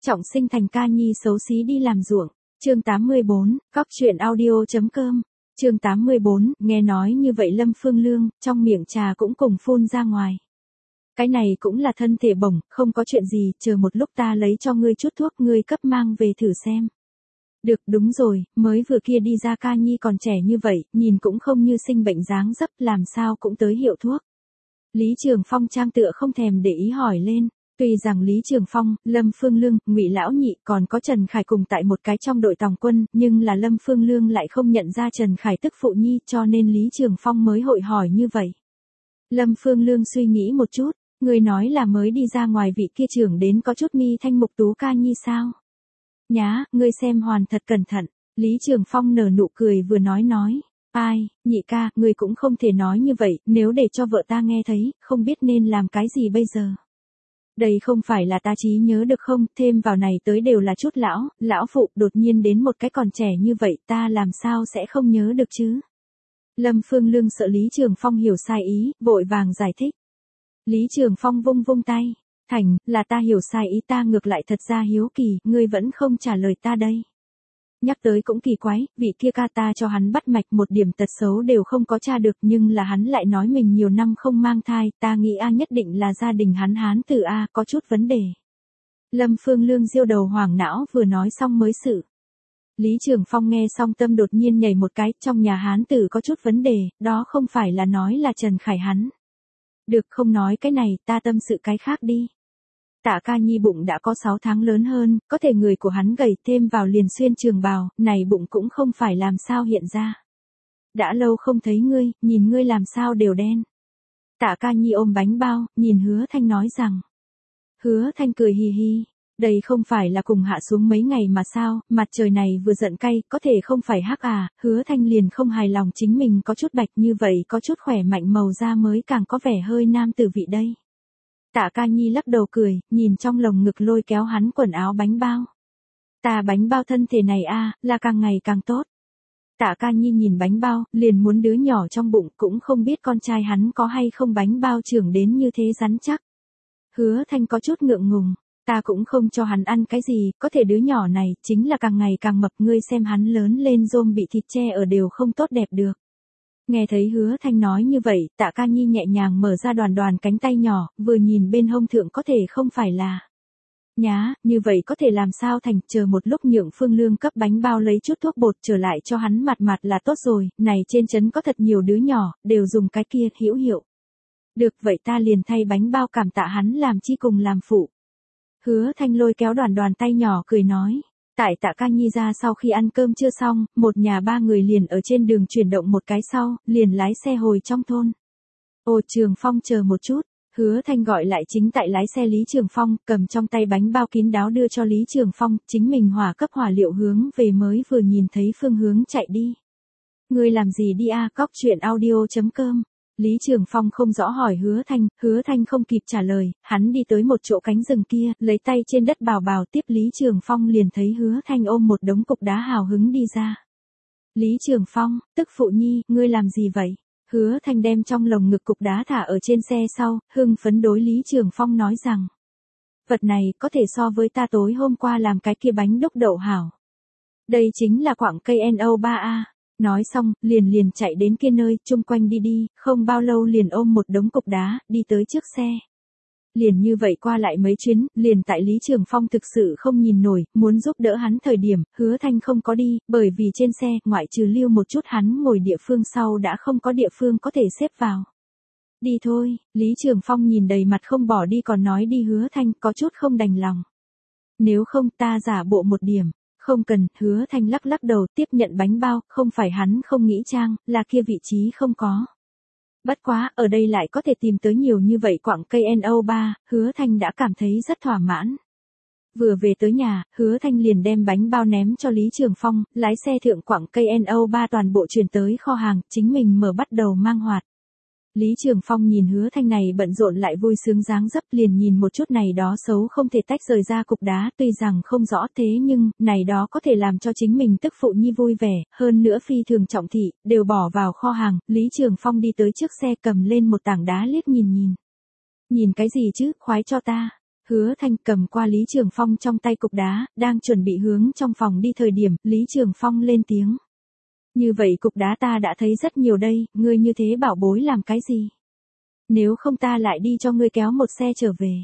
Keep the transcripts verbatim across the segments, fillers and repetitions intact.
Trọng sinh thành ca nhi xấu xí đi làm ruộng. Chương tám mươi bốn, cóc truyện audio.com. Chương tám mươi bốn, nghe nói như vậy Lâm Phương Lương, trong miệng trà cũng cùng phun ra ngoài. Cái này cũng là thân thể bổng, không có chuyện gì, chờ một lúc ta lấy cho ngươi chút thuốc ngươi cấp mang về thử xem. Được, đúng rồi, mới vừa kia đi ra ca nhi còn trẻ như vậy, nhìn cũng không như sinh bệnh dáng dấp, làm sao cũng tới hiệu thuốc. Lý Trường Phong trang tựa không thèm để ý hỏi lên. Tuy rằng Lý Trường Phong, Lâm Phương Lương, Ngụy Lão Nhị còn có Trần Khải cùng tại một cái trong đội tòng quân, nhưng là Lâm Phương Lương lại không nhận ra Trần Khải tức phụ nhi, cho nên Lý Trường Phong mới hội hỏi như vậy. Lâm Phương Lương suy nghĩ một chút, người nói là mới đi ra ngoài vị kia trưởng đến có chút mi thanh mục tú ca nhi sao? Nhá, ngươi xem hoàn thật cẩn thận. Lý Trường Phong nở nụ cười vừa nói nói. Ai, nhị ca, ngươi cũng không thể nói như vậy, nếu để cho vợ ta nghe thấy, không biết nên làm cái gì bây giờ. Đây không phải là ta trí nhớ được không, thêm vào này tới đều là chút lão, lão phụ, đột nhiên đến một cái còn trẻ như vậy, ta làm sao sẽ không nhớ được chứ? Lâm Phương Lương sợ Lý Trường Phong hiểu sai ý, vội vàng giải thích. Lý Trường Phong vung vung tay, thành, là ta hiểu sai ý, ta ngược lại thật ra hiếu kỳ, ngươi vẫn không trả lời ta đây. Nhắc tới cũng kỳ quái, vị kia ca ta cho hắn bắt mạch một điểm tật xấu đều không có tra được, nhưng là hắn lại nói mình nhiều năm không mang thai, ta nghĩ a nhất định là gia đình hắn hán tử a có chút vấn đề. Lâm Phương Lương diêu đầu hoảng não vừa nói xong mới sự. Lý Trường Phong nghe xong tâm đột nhiên nhảy một cái, trong nhà hán tử có chút vấn đề, đó không phải là nói là Trần Khải hắn. Được, không nói cái này, ta tâm sự cái khác đi. Tạ ca nhi bụng đã có sáu tháng lớn hơn, có thể người của hắn gầy thêm vào liền xuyên trường bào, này bụng cũng không phải làm sao hiện ra. Đã lâu không thấy ngươi, nhìn ngươi làm sao đều đen. Tạ ca nhi ôm bánh bao, nhìn Hứa Thanh nói rằng. Hứa Thanh cười hì hì, đây không phải là cùng hạ xuống mấy ngày mà sao, mặt trời này vừa giận cay, có thể không phải hắc à, Hứa Thanh liền không hài lòng chính mình có chút bạch như vậy, có chút khỏe mạnh màu da mới càng có vẻ hơi nam tử vị đây. Tạ ca nhi lắc đầu cười, nhìn trong lồng ngực lôi kéo hắn quần áo bánh bao. Ta bánh bao thân thể này a là càng ngày càng tốt. Tạ ca nhi nhìn bánh bao, liền muốn đứa nhỏ trong bụng, cũng không biết con trai hắn có hay không bánh bao trưởng đến như thế rắn chắc. Hứa Thanh có chút ngượng ngùng, ta cũng không cho hắn ăn cái gì, có thể đứa nhỏ này, chính là càng ngày càng mập, ngươi xem hắn lớn lên rôm bị thịt che ở đều không tốt đẹp được. Nghe thấy Hứa Thanh nói như vậy, Tạ ca nhi nhẹ nhàng mở ra đoàn đoàn cánh tay nhỏ, vừa nhìn bên hông thượng có thể không phải là. Nhá, như vậy có thể làm sao thành, chờ một lúc nhượng Phương Lương cấp bánh bao lấy chút thuốc bột trở lại cho hắn mặt mặt là tốt rồi, này trên trấn có thật nhiều đứa nhỏ, đều dùng cái kia hữu hiệu. Được vậy ta liền thay bánh bao cảm tạ hắn làm chi cùng làm phụ. Hứa Thanh lôi kéo đoàn đoàn tay nhỏ cười nói. Tại Tạ ca nhi ra sau khi ăn cơm chưa xong, một nhà ba người liền ở trên đường chuyển động một cái sau, liền lái xe hồi trong thôn. Ồ Trường Phong chờ một chút, Hứa Thanh gọi lại chính tại lái xe Lý Trường Phong, cầm trong tay bánh bao kín đáo đưa cho Lý Trường Phong, chính mình hỏa cấp hỏa liệu hướng về mới vừa nhìn thấy phương hướng chạy đi. Ngươi làm gì đi a cóc truyện audio.com. Lý Trường Phong không rõ hỏi Hứa Thanh, Hứa Thanh không kịp trả lời, hắn đi tới một chỗ cánh rừng kia, lấy tay trên đất bào bào tiếp Lý Trường Phong liền thấy Hứa Thanh ôm một đống cục đá hào hứng đi ra. Lý Trường Phong, tức phụ nhi, ngươi làm gì vậy? Hứa Thanh đem trong lồng ngực cục đá thả ở trên xe sau, hưng phấn đối Lý Trường Phong nói rằng. Vật này có thể so với ta tối hôm qua làm cái kia bánh đúc đậu hảo. Đây chính là quặng cây en o ba a. Nói xong, liền liền chạy đến kia nơi, chung quanh đi đi, không bao lâu liền ôm một đống cục đá, đi tới trước xe. Liền như vậy qua lại mấy chuyến, liền tại Lý Trường Phong thực sự không nhìn nổi, muốn giúp đỡ hắn thời điểm, Hứa Thanh không có đi, bởi vì trên xe, ngoại trừ lưu một chút hắn ngồi địa phương sau đã không có địa phương có thể xếp vào. Đi thôi, Lý Trường Phong nhìn đầy mặt không bỏ đi còn nói đi Hứa Thanh có chút không đành lòng. Nếu không ta giả bộ một điểm. Không cần, Hứa Thanh lắc lắc đầu tiếp nhận bánh bao, không phải hắn không nghĩ trang, là kia vị trí không có. Bất quá, ở đây lại có thể tìm tới nhiều như vậy quặng cây en o ba, Hứa Thanh đã cảm thấy rất thỏa mãn. Vừa về tới nhà, Hứa Thanh liền đem bánh bao ném cho Lý Trường Phong, lái xe thượng quặng cây en o ba toàn bộ chuyển tới kho hàng, chính mình mở bắt đầu mang hoạt. Lý Trường Phong nhìn Hứa Thanh này bận rộn lại vui sướng dáng dấp liền nhìn một chút này đó xấu không thể tách rời ra cục đá tuy rằng không rõ thế nhưng, này đó có thể làm cho chính mình tức phụ nhi vui vẻ, hơn nữa phi thường trọng thị, đều bỏ vào kho hàng, Lý Trường Phong đi tới trước xe cầm lên một tảng đá liếc nhìn nhìn. Nhìn cái gì chứ, khoái cho ta. Hứa Thanh cầm qua Lý Trường Phong trong tay cục đá, đang chuẩn bị hướng trong phòng đi thời điểm, Lý Trường Phong lên tiếng. Như vậy cục đá ta đã thấy rất nhiều đây, ngươi như thế bảo bối làm cái gì? Nếu không ta lại đi cho ngươi kéo một xe trở về.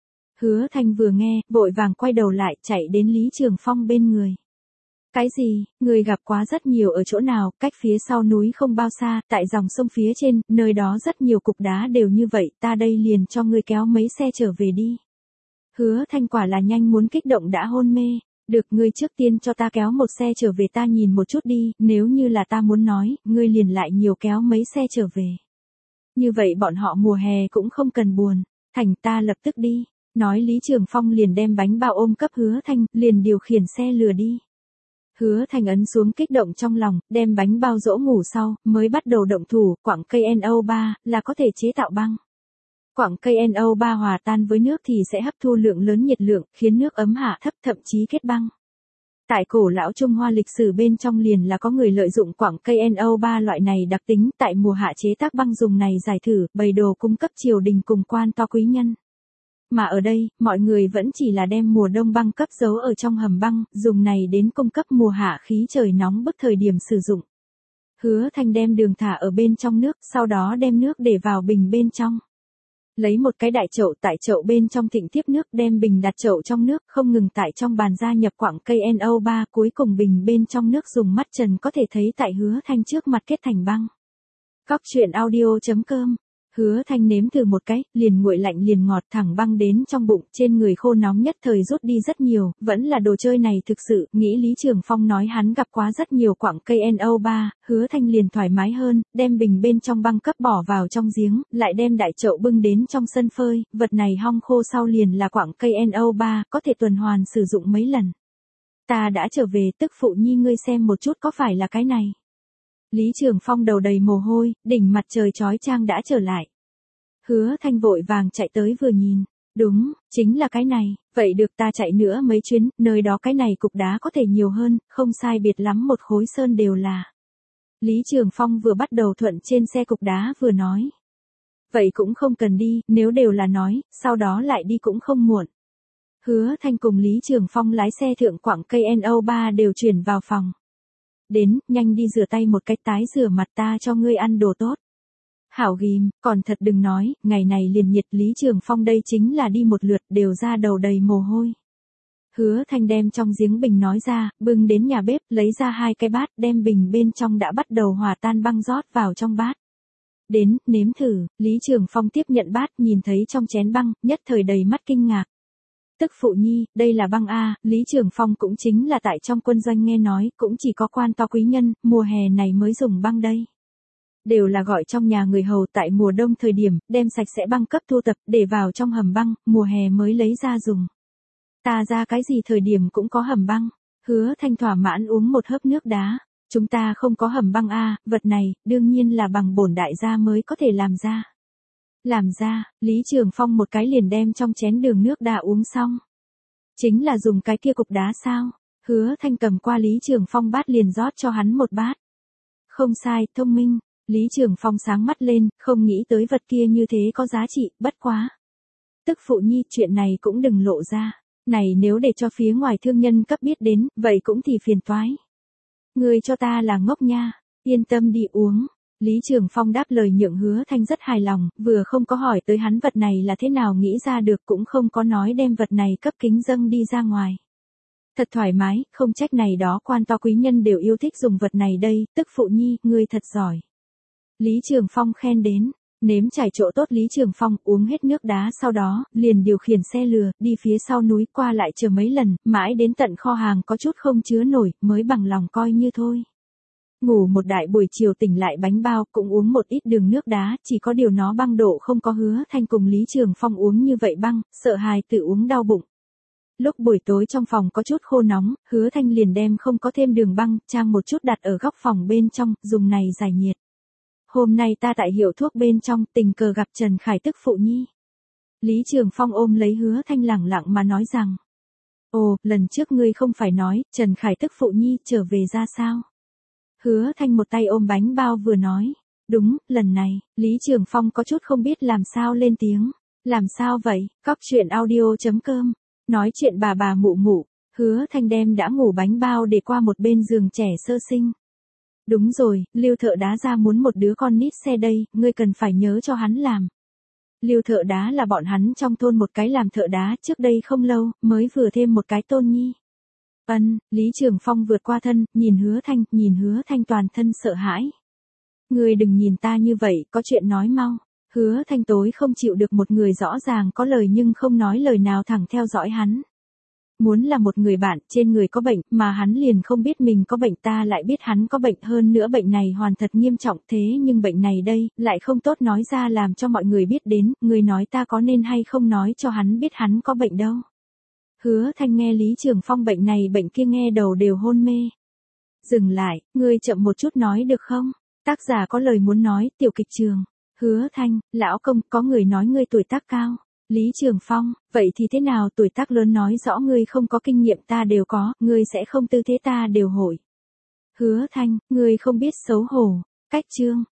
Hứa Thanh vừa nghe, vội vàng quay đầu lại, chạy đến Lý Trường Phong bên người. Cái gì, người gặp quá rất nhiều ở chỗ nào, cách phía sau núi không bao xa, tại dòng sông phía trên, nơi đó rất nhiều cục đá đều như vậy, ta đây liền cho ngươi kéo mấy xe trở về đi. Hứa Thanh quả là nhanh muốn kích động đã hôn mê, được ngươi trước tiên cho ta kéo một xe trở về ta nhìn một chút đi, nếu như là ta muốn nói, ngươi liền lại nhiều kéo mấy xe trở về. Như vậy bọn họ mùa hè cũng không cần buồn, thành ta lập tức đi, nói Lý Trường Phong liền đem bánh bao ôm cấp Hứa Thanh, liền điều khiển xe lừa đi. Hứa Thanh ấn xuống kích động trong lòng, đem bánh bao dỗ ngủ sau, mới bắt đầu động thủ, quặng cây en o ba, là có thể chế tạo băng. Quặng cây en o ba hòa tan với nước thì sẽ hấp thu lượng lớn nhiệt lượng, khiến nước ấm hạ thấp thậm chí kết băng. Tại cổ lão Trung Hoa lịch sử bên trong liền là có người lợi dụng quặng cây en o ba loại này đặc tính tại mùa hạ chế tác băng dùng này giải thử, bày đồ cung cấp triều đình cùng quan to quý nhân. Mà ở đây, mọi người vẫn chỉ là đem mùa đông băng cấp giấu ở trong hầm băng, dùng này đến cung cấp mùa hạ khí trời nóng bức thời điểm sử dụng. Hứa Thanh đem đường thả ở bên trong nước, sau đó đem nước để vào bình bên trong. Lấy một cái đại chậu tại chậu bên trong thịnh tiếp nước đem bình đặt chậu trong nước không ngừng tại trong bàn gia nhập quặng cây en o ba cuối cùng bình bên trong nước dùng mắt trần có thể thấy tại Hứa Thanh trước mặt kết thành băng. Cóc truyện audio chấm com Hứa Thanh nếm thử một cái, liền nguội lạnh liền ngọt thẳng băng đến trong bụng, trên người khô nóng nhất thời rút đi rất nhiều, vẫn là đồ chơi này thực sự, nghĩ Lý Trường Phong nói hắn gặp quá rất nhiều quặng cây en o ba, Hứa Thanh liền thoải mái hơn, đem bình bên trong băng cấp bỏ vào trong giếng, lại đem đại chậu bưng đến trong sân phơi, vật này hong khô sau liền là quặng cây en o ba, có thể tuần hoàn sử dụng mấy lần. Ta đã trở về, tức phụ nhi ngươi xem một chút có phải là cái này. Lý Trường Phong đầu đầy mồ hôi, đỉnh mặt trời chói chang đã trở lại. Hứa Thanh vội vàng chạy tới vừa nhìn, đúng, chính là cái này, vậy được ta chạy nữa mấy chuyến, nơi đó cái này cục đá có thể nhiều hơn, không sai biệt lắm một khối sơn đều là. Lý Trường Phong vừa bắt đầu thuận trên xe cục đá vừa nói. Vậy cũng không cần đi, nếu đều là nói, sau đó lại đi cũng không muộn. Hứa Thanh cùng Lý Trường Phong lái xe thượng quặng cây en o ba đều chuyển vào phòng. Đến, nhanh đi rửa tay một cách tái rửa mặt ta cho ngươi ăn đồ tốt. Hảo ghim, còn thật đừng nói, ngày này liền nhiệt Lý Trường Phong đây chính là đi một lượt đều ra đầu đầy mồ hôi. Hứa Thanh đem trong giếng bình nói ra, bưng đến nhà bếp, lấy ra hai cái bát, đem bình bên trong đã bắt đầu hòa tan băng rót vào trong bát. Đến, nếm thử, Lý Trường Phong tiếp nhận bát nhìn thấy trong chén băng, nhất thời đầy mắt kinh ngạc. Tức phụ nhi, đây là băng A, Lý Trường Phong cũng chính là tại trong quân doanh nghe nói, cũng chỉ có quan to quý nhân, mùa hè này mới dùng băng đây. Đều là gọi trong nhà người hầu tại mùa đông thời điểm, đem sạch sẽ băng cấp thu tập, để vào trong hầm băng, mùa hè mới lấy ra dùng. Ta ra cái gì thời điểm cũng có hầm băng, Hứa Thanh thỏa mãn uống một hớp nước đá. Chúng ta không có hầm băng A, vật này, đương nhiên là bằng bổn đại gia mới có thể làm ra. Làm ra, Lý Trường Phong một cái liền đem trong chén đường nước đá uống xong. Chính là dùng cái kia cục đá sao? Hứa Thanh cầm qua Lý Trường Phong bát liền rót cho hắn một bát. Không sai, thông minh. Lý Trường Phong sáng mắt lên, không nghĩ tới vật kia như thế có giá trị, bất quá. Tức phụ nhi, chuyện này cũng đừng lộ ra. Này nếu để cho phía ngoài thương nhân cấp biết đến, vậy cũng thì phiền toái. Ngươi cho ta là ngốc nha, yên tâm đi uống. Lý Trường Phong đáp lời nhượng Hứa Thanh rất hài lòng, vừa không có hỏi tới hắn vật này là thế nào nghĩ ra được cũng không có nói đem vật này cấp kính dâng đi ra ngoài. Thật thoải mái, không trách này đó quan to quý nhân đều yêu thích dùng vật này đây, tức phụ nhi, ngươi thật giỏi. Lý Trường Phong khen đến, nếm trải chỗ tốt Lý Trường Phong uống hết nước đá sau đó, liền điều khiển xe lừa, đi phía sau núi qua lại chờ mấy lần, mãi đến tận kho hàng có chút không chứa nổi, mới bằng lòng coi như thôi. Ngủ một đại buổi chiều tỉnh lại bánh bao, cũng uống một ít đường nước đá, chỉ có điều nó băng độ không có Hứa Thanh cùng Lý Trường Phong uống như vậy băng, sợ hài tự uống đau bụng. Lúc buổi tối trong phòng có chút khô nóng, Hứa Thanh liền đem không có thêm đường băng, trang một chút đặt ở góc phòng bên trong, dùng này giải nhiệt. Hôm nay ta tại hiệu thuốc bên trong, tình cờ gặp Trần Khải tức phụ nhi. Lý Trường Phong ôm lấy Hứa Thanh lẳng lặng mà nói rằng. Ồ, lần trước ngươi không phải nói, Trần Khải tức phụ nhi trở về ra sao? Hứa Thanh một tay ôm bánh bao vừa nói. Đúng, lần này, Lý Trường Phong có chút không biết làm sao lên tiếng. Làm sao vậy? Cóc truyện audio.com. Nói chuyện bà bà mụ mụ, Hứa Thanh đem đã ngủ bánh bao để qua một bên giường trẻ sơ sinh. Đúng rồi, Lưu thợ đá ra muốn một đứa con nít xe đây, ngươi cần phải nhớ cho hắn làm. Lưu thợ đá là bọn hắn trong thôn một cái làm thợ đá trước đây không lâu, mới vừa thêm một cái tôn nhi. Ân, Lý Trường Phong vượt qua thân, nhìn Hứa Thanh, nhìn Hứa Thanh toàn thân sợ hãi. Ngươi đừng nhìn ta như vậy, có chuyện nói mau. Hứa Thanh tối không chịu được một người rõ ràng có lời nhưng không nói lời nào thẳng theo dõi hắn. Muốn là một người bạn trên người có bệnh mà hắn liền không biết mình có bệnh, ta lại biết hắn có bệnh, hơn nữa bệnh này hoàn thật nghiêm trọng, thế nhưng bệnh này đây, lại không tốt nói ra làm cho mọi người biết đến, người nói ta có nên hay không nói cho hắn biết hắn có bệnh đâu. Hứa Thanh nghe Lý Trường Phong bệnh này bệnh kia nghe đầu đều hôn mê. Dừng lại, ngươi chậm một chút nói được không? Tác giả có lời muốn nói, tiểu kịch trường. Hứa Thanh, lão công, có người nói ngươi tuổi tác cao. Lý Trường Phong, vậy thì thế nào, tuổi tác lớn nói rõ ngươi không có kinh nghiệm ta đều có, ngươi sẽ không tư thế ta đều hội. Hứa Thanh, ngươi không biết xấu hổ. Cách chương,